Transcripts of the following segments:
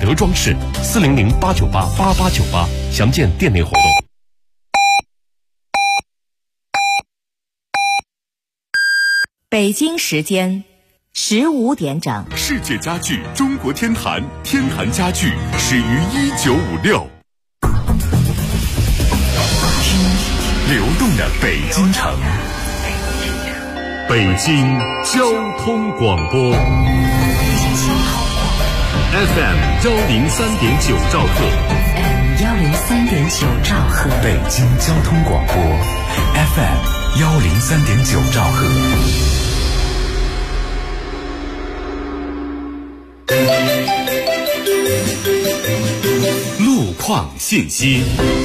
德装饰，400-898-8898，详见店内活动。 北京时间15点整。 世界家具中国天坛，天坛家具始于1956。流动的北京城，北京交通广播 FM 103.9兆赫 103.9兆赫， 北京交通广播 FM 103.9兆赫。路况信息。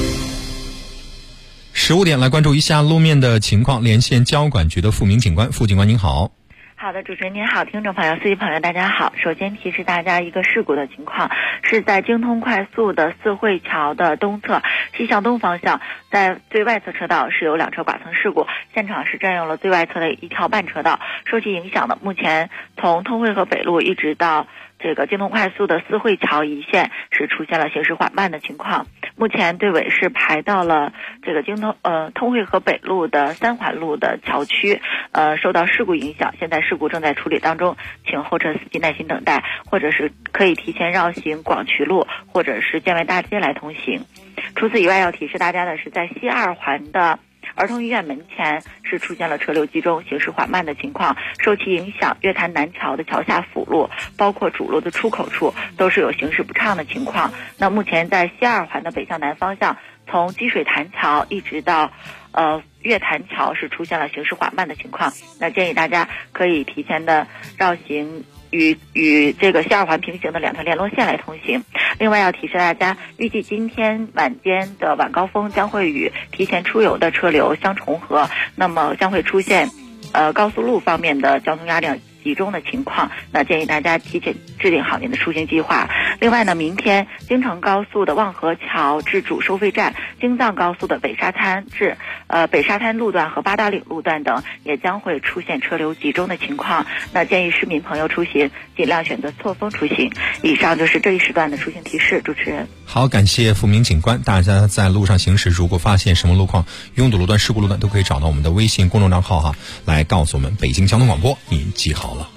15点来关注一下路面的情况，连线交管局的付明警官。付警官您好。 好的，主持人您好，听众朋友、司机朋友大家好。首先提示大家一个事故的情况，是在京通快速的四惠桥的东侧西向东方向，在最外侧车道是有2车剐蹭事故，现场是占用了最外侧的一条半车道。受其影响的，目前从通惠河北路一直到这个京通快速的四惠桥一线是出现了行驶缓慢的情况。目前队尾是排到了这个通惠河北路的3环路的桥区，受到事故影响，现在事故正在处理当中，请后车司机耐心等待，或者是可以提前绕行广渠路或者是建外大街来通行。除此以外，要提示大家的是，在西2环的儿童医院门前是出现了车流集中、行驶缓慢的情况，受其影响，月坛南桥的桥下辅路，包括主路的出口处都是有行驶不畅的情况。那目前在西2环的北向南方向，从积水潭桥一直到月坛桥是出现了行驶缓慢的情况，那建议大家可以提前的绕行与这个西2环平行的2条联络线来通行。另外要提示大家，预计今天晚间的晚高峰将会与提前出游的车流相重合，那么将会出现高速路方面的交通压力集中的情况，那建议大家提前制定好您的出行计划。另外呢，明天京承高速的望河桥至主收费站，京藏高速的北沙滩至北沙滩路段和八达岭路段等也将会出现车流集中的情况，那建议市民朋友出行尽量选择错峰出行。以上就是这一时段的出行提示，主持人。 好，感谢付明警官。大家在路上行驶，如果发现什么路况、拥堵路段、事故路段，都可以找到我们的微信公众账号来告诉我们。北京交通广播，您记好了。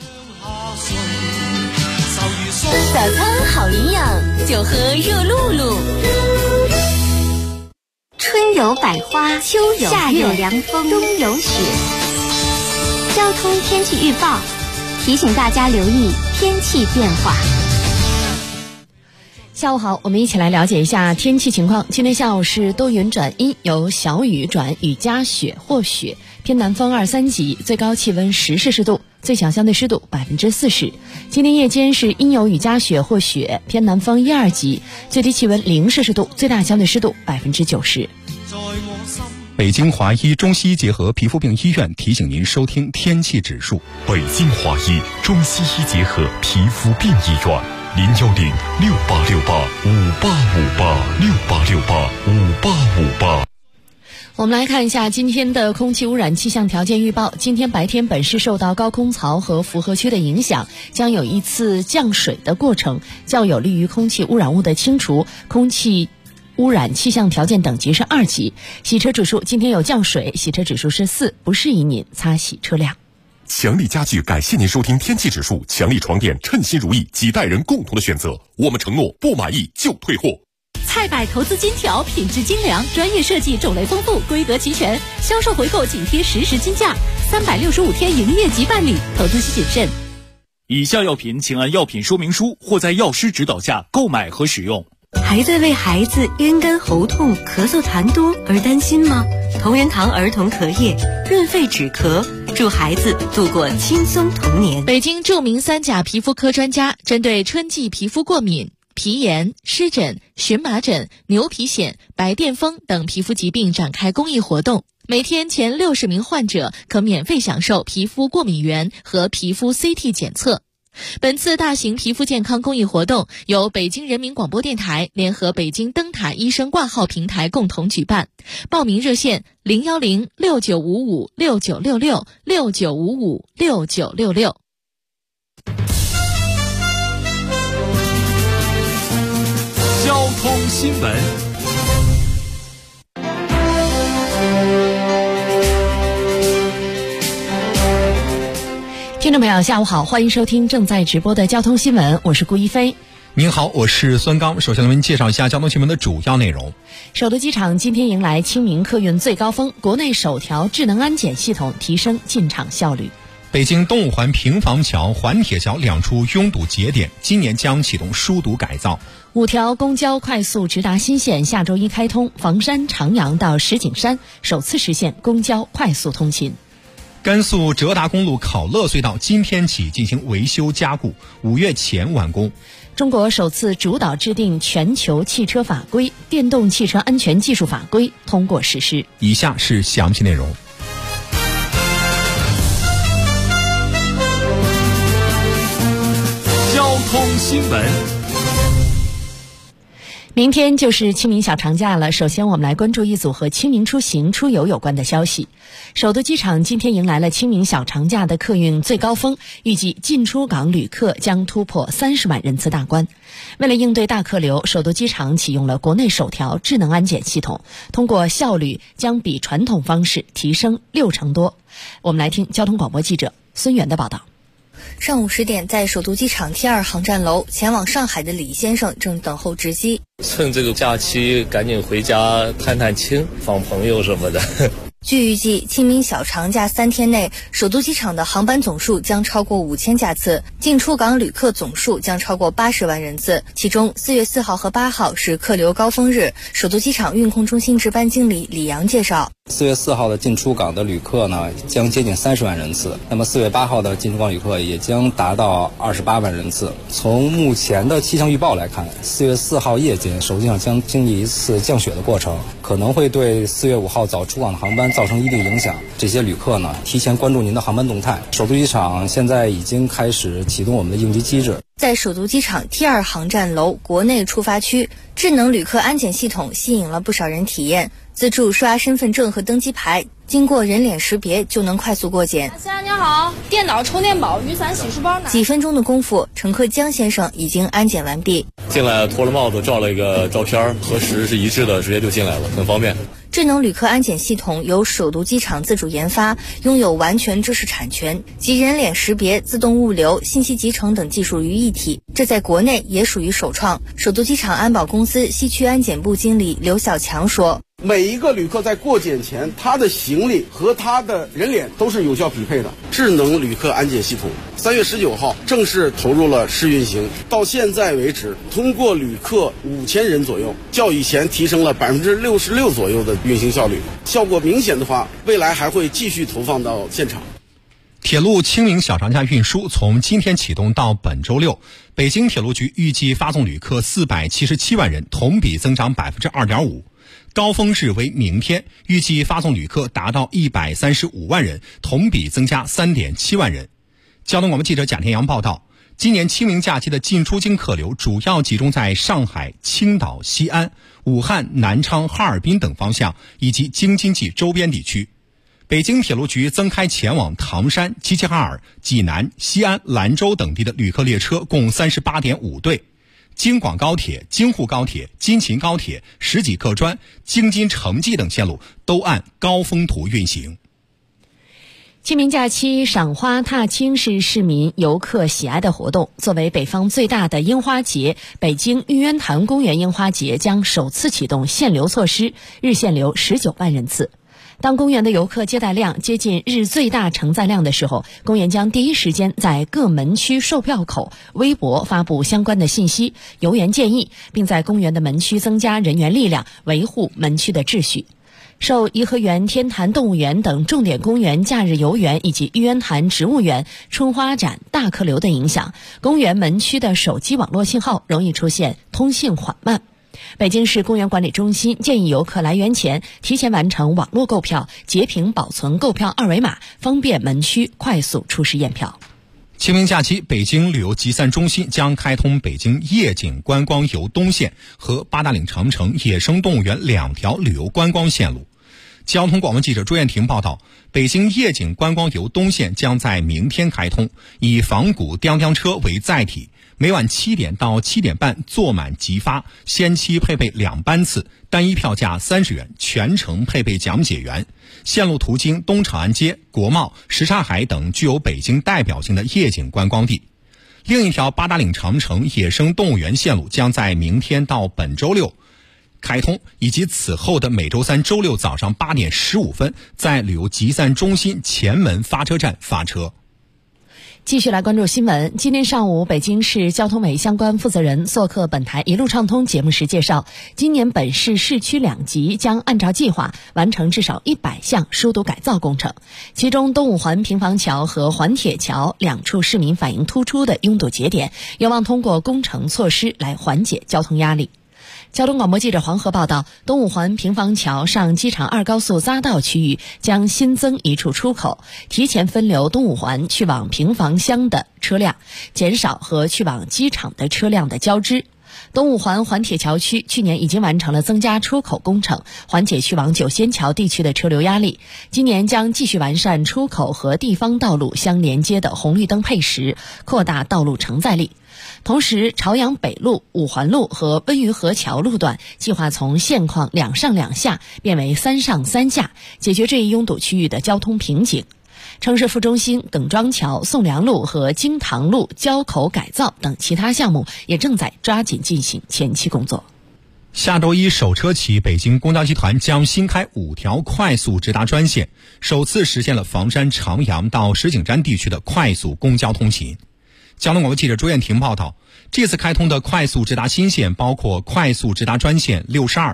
早餐好营养，就喝热露露。春有百花，秋有夏有凉风，冬有雪。交通天气预报提醒大家留意天气变化。 下午好，我们一起来了解一下天气情况。今天下午是多云转阴，有小雨转雨夹雪或雪，偏南风2、3级，最高气温10摄氏度，最小相对湿度40%。今天夜间是阴有雨夹雪或雪，偏南风1、2级，最低气温0摄氏度，最大相对湿度90%。 北京华医中西医结合皮肤病医院提醒您收听天气指数。 北京华医中西医结合皮肤病医院，010-6868-5858，6868-5858。 我们来看一下今天的空气污染气象条件预报。今天白天本市受到高空槽和符合区的影响，将有一次降水的过程，较有利于空气污染物的清除。空气污染气象条件等级是2级。洗车指数今天有降水，洗车指数是4，不适宜您擦洗车辆。 强力家具感谢您收听天气指数。强力床垫称心如意，几代人共同的选择。我们承诺不满意就退货。 菜百投资金条，品质精良，专业设计，种类丰富，规格齐全，销售回购紧贴实时均价，365天营业即办理，投资需谨慎。 以下药品请按药品说明书或在药师指导下购买和使用。 还在为孩子咽干喉痛、咳嗽痰多而担心吗？同仁堂儿童咳液，润肺止咳，助孩子度过轻松童年。 北京著名3甲皮肤科专家针对春季皮肤过敏、皮炎、湿疹、荨麻疹、牛皮癣、白癜风等皮肤疾病展开公益活动，每天前60名患者可免费享受皮肤过敏原和皮肤 CT 检测。本次大型皮肤健康公益活动由北京人民广播电台联合北京灯塔医生挂号平台共同举办，报名热线010-6955-6966，6955-6966。 新闻。 听众朋友下午好，欢迎收听正在直播的交通新闻，我是顾一飞。 您好，我是孙刚。首先为您介绍一下交通新闻的主要内容。 首都机场今天迎来清明客运最高峰，国内首条智能安检系统提升进场效率。 北京东五环平房桥、环铁桥2处拥堵节点今年将启动疏堵改造。 5条公交快速直达新线下周一开通，房山、长阳到石景山首次实现公交快速通勤。 甘肃浙达公路考乐隧道今天起进行维修加固，5月前完工。 中国首次主导制定全球汽车法规，电动汽车安全技术法规通过实施。 以下是详细内容。 交通新闻。 明天就是清明小长假了，首先我们来关注一组和清明出行出游有关的消息。首都机场今天迎来了清明小长假的客运最高峰，预计进出港旅客将突破30万人次大关。为了应对大客流，首都机场启用了国内首条智能安检系统，通过效率将比传统方式提升60%多。我们来听交通广播记者孙源的报道。 上午10点，在首都机场 T2 航站楼前往上海的李先生正等候值机。 趁这个假期赶紧回家探探亲、访朋友什么的。 据预计，清明小长假3天内，首都机场的航班总数将超过5000架次，进出港旅客总数将超过80万人次。其中4月4号和8号是客流高峰日。首都机场运控中心值班经理李阳介绍 ，4月4号的进出港的旅客呢，将接近30万人次。那么4月8号的进出港旅客也将达到28万人次。从目前的气象预报来看，4月4号夜间首都机场将经历一次降雪的过程，可能会对4月5号早出港的航班造成一定影响。这些旅客呢，提前关注您的航班动态。首都机场现在已经开始启动我们的应急机制。 在首都机场 T2 航站楼国内出发区，智能旅客安检系统吸引了不少人体验。自助刷身份证和登机牌，经过人脸识别就能快速过检。 先生您好，电脑、充电宝、雨伞、洗漱包。 几分钟的功夫，乘客江先生已经安检完毕。 进来脱了帽子，照了一个照片，核实是一致的，直接就进来了，很方便。 智能旅客安检系统由首都机场自主研发，拥有完全知识产权及人脸识别、自动物流、信息集成等技术于一体，这在国内也属于首创。首都机场安保公司西区安检部经理刘小强说， 每一个旅客在过检前，他的行李和他的人脸都是有效匹配的。智能旅客安检系统3月19号正式投入了试运行，到现在为止，通过旅客5000人左右，较以前提升了66%左右的运行效率。效果明显的话，未来还会继续投放到现场。 铁路清明小长假运输从今天启动到本周六，北京铁路局预计发送旅客477万人，同比增长2.5%。高峰日为明天，预计发送旅客达到135万人，同比增加3.7万人。交通广播记者贾天阳报道，今年清明假期的进出京客流主要集中在上海、青岛、西安、武汉、南昌、哈尔滨等方向，以及京津冀周边地区。北京铁路局增开前往唐山、齐齐哈尔、济南、西安、兰州等地的旅客列车共38.5对。京广高铁、京沪高铁、京秦高铁、石济客专、京津城际等线路都按高峰图运行。 清明假期赏花踏青是市民游客喜爱的活动。作为北方最大的樱花节，北京玉渊潭公园樱花节将首次启动限流措施，日限流19万人次。当公园的游客接待量接近日最大承载量的时候，公园将第一时间在各门区售票口、微博发布相关的信息、游园建议，并在公园的门区增加人员力量，维护门区的秩序。受颐和园、天坛动物园等重点公园假日游园以及玉渊潭植物园春花展大客流的影响，公园门区的手机网络信号容易出现通信缓慢。北京市公园管理中心建议游客来园前提前完成网络购票，截屏保存购票二维码，方便门区快速出示验票。 清明假期，北京旅游集散中心将开通北京夜景观光游东线和八达岭长城野生动物园2条旅游观光线路。交通广播记者朱艳婷报道，北京夜景观光游东线将在明天开通，以仿古吊吊车为载体， 每晚7点到7点半坐满即发，先期配备2班次，单一票价30元，全程配备讲解员。线路途经东长安街、国贸、什刹海等具有北京代表性的夜景观光地。另一条八达岭长城野生动物园线路将在明天到本周六开通，以及此后的每周三、周六早上8点15分在旅游集散中心前门发车站发车。 继续来关注新闻。今天上午，北京市交通委相关负责人做客本台一路畅通节目时介绍，今年本市市区2级将按照计划完成至少100项疏堵改造工程，其中东五环平房桥和环铁桥2处市民反映突出的拥堵节点，有望通过工程措施来缓解交通压力。交通广播记者黄河报道，东五环平房桥上机场2高速匝道区域将新增1处出口，提前分流东五环去往平房乡的车辆，减少和去往机场的车辆的交织。东五环环铁桥区去年已经完成了增加出口工程，缓解去往九仙桥地区的车流压力。今年将继续完善出口和地方道路相连接的红绿灯配时，扩大道路承载力。同时，朝阳北路、五环路和温榆河桥路段计划从现况2上2下变为3上3下，解决这一拥堵区域的交通瓶颈。城市副中心、耿庄桥、宋良路和京塘路交口改造等其他项目也正在抓紧进行前期工作。 下周一首车起，北京公交集团将新开5条快速直达专线，首次实现了房山、长阳到石景山地区的快速公交通勤。交通广播记者朱艳婷报道，这次开通的快速直达新线包括快速直达专线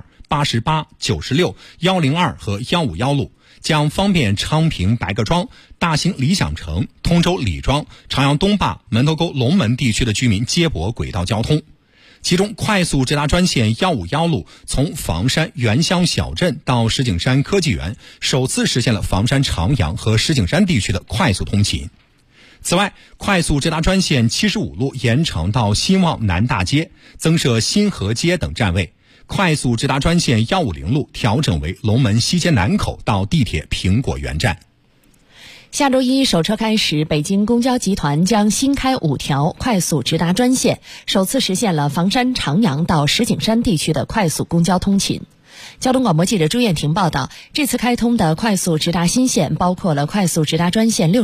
62、88、96、102和151路，将方便昌平、白各庄、大兴理想城、通州李庄、朝阳东坝、门头沟龙门地区的居民接驳轨道交通。其中快速直达专线151路从房山原乡小镇到石景山科技园，首次实现了房山、长阳和石景山地区的快速通勤。此外，快速直达专线75路延长到兴旺南大街，增设新河街等站位。快速直达专线150路调整为龙门西街南口到地铁苹果园站。 下周一首车开始，北京公交集团将新开5条快速直达专线，首次实现了房山、长阳到石景山地区的快速公交通勤。交通广播记者朱艳婷报道，这次开通的快速直达新线包括了快速直达专线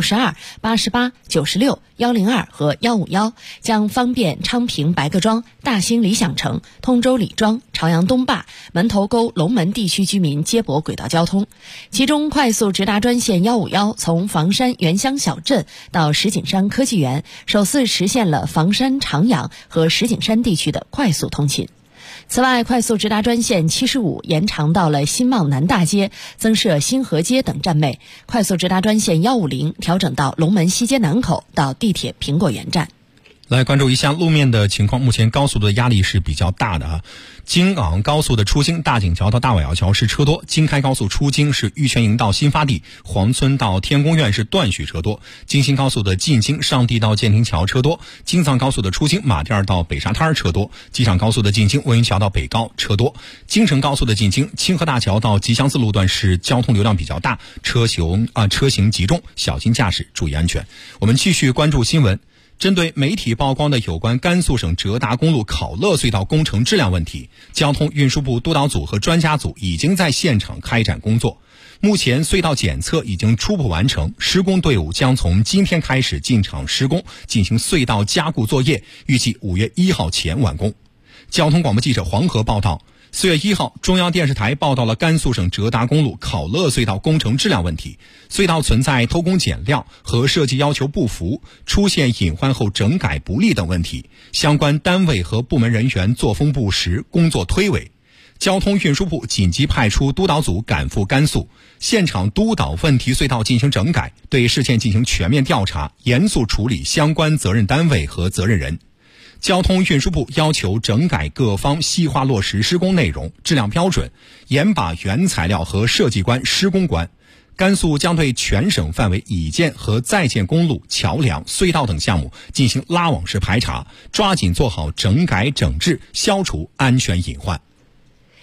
62、88、96、102和151，将方便昌平、白各庄、大兴理想城、通州李庄、朝阳东坝、门头沟龙门地区居民接驳轨道交通。其中，快速直达专线151从房山原乡小镇到石景山科技园，首次实现了房山、长阳和石景山地区的快速通勤。此外，快速直达专线75延长到了新旺南大街，增设新河街等站位。快速直达专线150调整到龙门西街南口到地铁苹果园站。 来关注一下路面的情况，目前高速的压力是比较大的啊。京昂高速的出京大井桥到大瓦窑桥是车多，京开高速出京是玉泉营到新发地，黄村到天宫苑是断续车多，京新高速的进京上地到建亭桥车多，京藏高速的出京马甸到北沙滩车多，机场高速的进京温榆桥到北高车多，京承高速的进京清河大桥到吉祥寺路段是交通流量比较大，车行集中，小心驾驶，注意安全。我们继续关注新闻。针对媒体曝光的有关甘肃省哲达公路考乐隧道工程质量问题，交通运输部督导组和专家组已经在现场开展工作。目前隧道检测已经初步完成，施工队伍将从今天开始进场施工，进行隧道加固作业，预计5月1号前完工。交通广播记者黄河报道，4月1号，中央电视台报道了甘肃省哲达公路考乐隧道工程质量问题，隧道存在偷工减料和设计要求不符，出现隐患后整改不力等问题，相关单位和部门人员作风不实，工作推诿。交通运输部紧急派出督导组赶赴甘肃，现场督导问题隧道进行整改，对事件进行全面调查，严肃处理相关责任单位和责任人。交通运输部要求整改各方细化落实施工内容、质量标准，严把原材料和设计关、施工关。甘肃将对全省范围已建和在建公路、桥梁、隧道等项目进行拉网式排查，抓紧做好整改整治，消除安全隐患。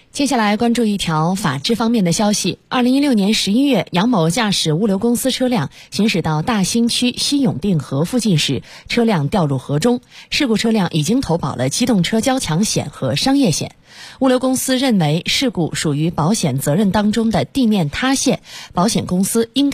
接下来关注一条法制方面的消息。2016年11月，杨某驾驶物流公司车辆行驶到大兴区西永定河附近时，车辆掉入河中。事故车辆已经投保了机动车交强险和商业险。物流公司认为事故属于保险责任当中的地面塌陷，保险公司应该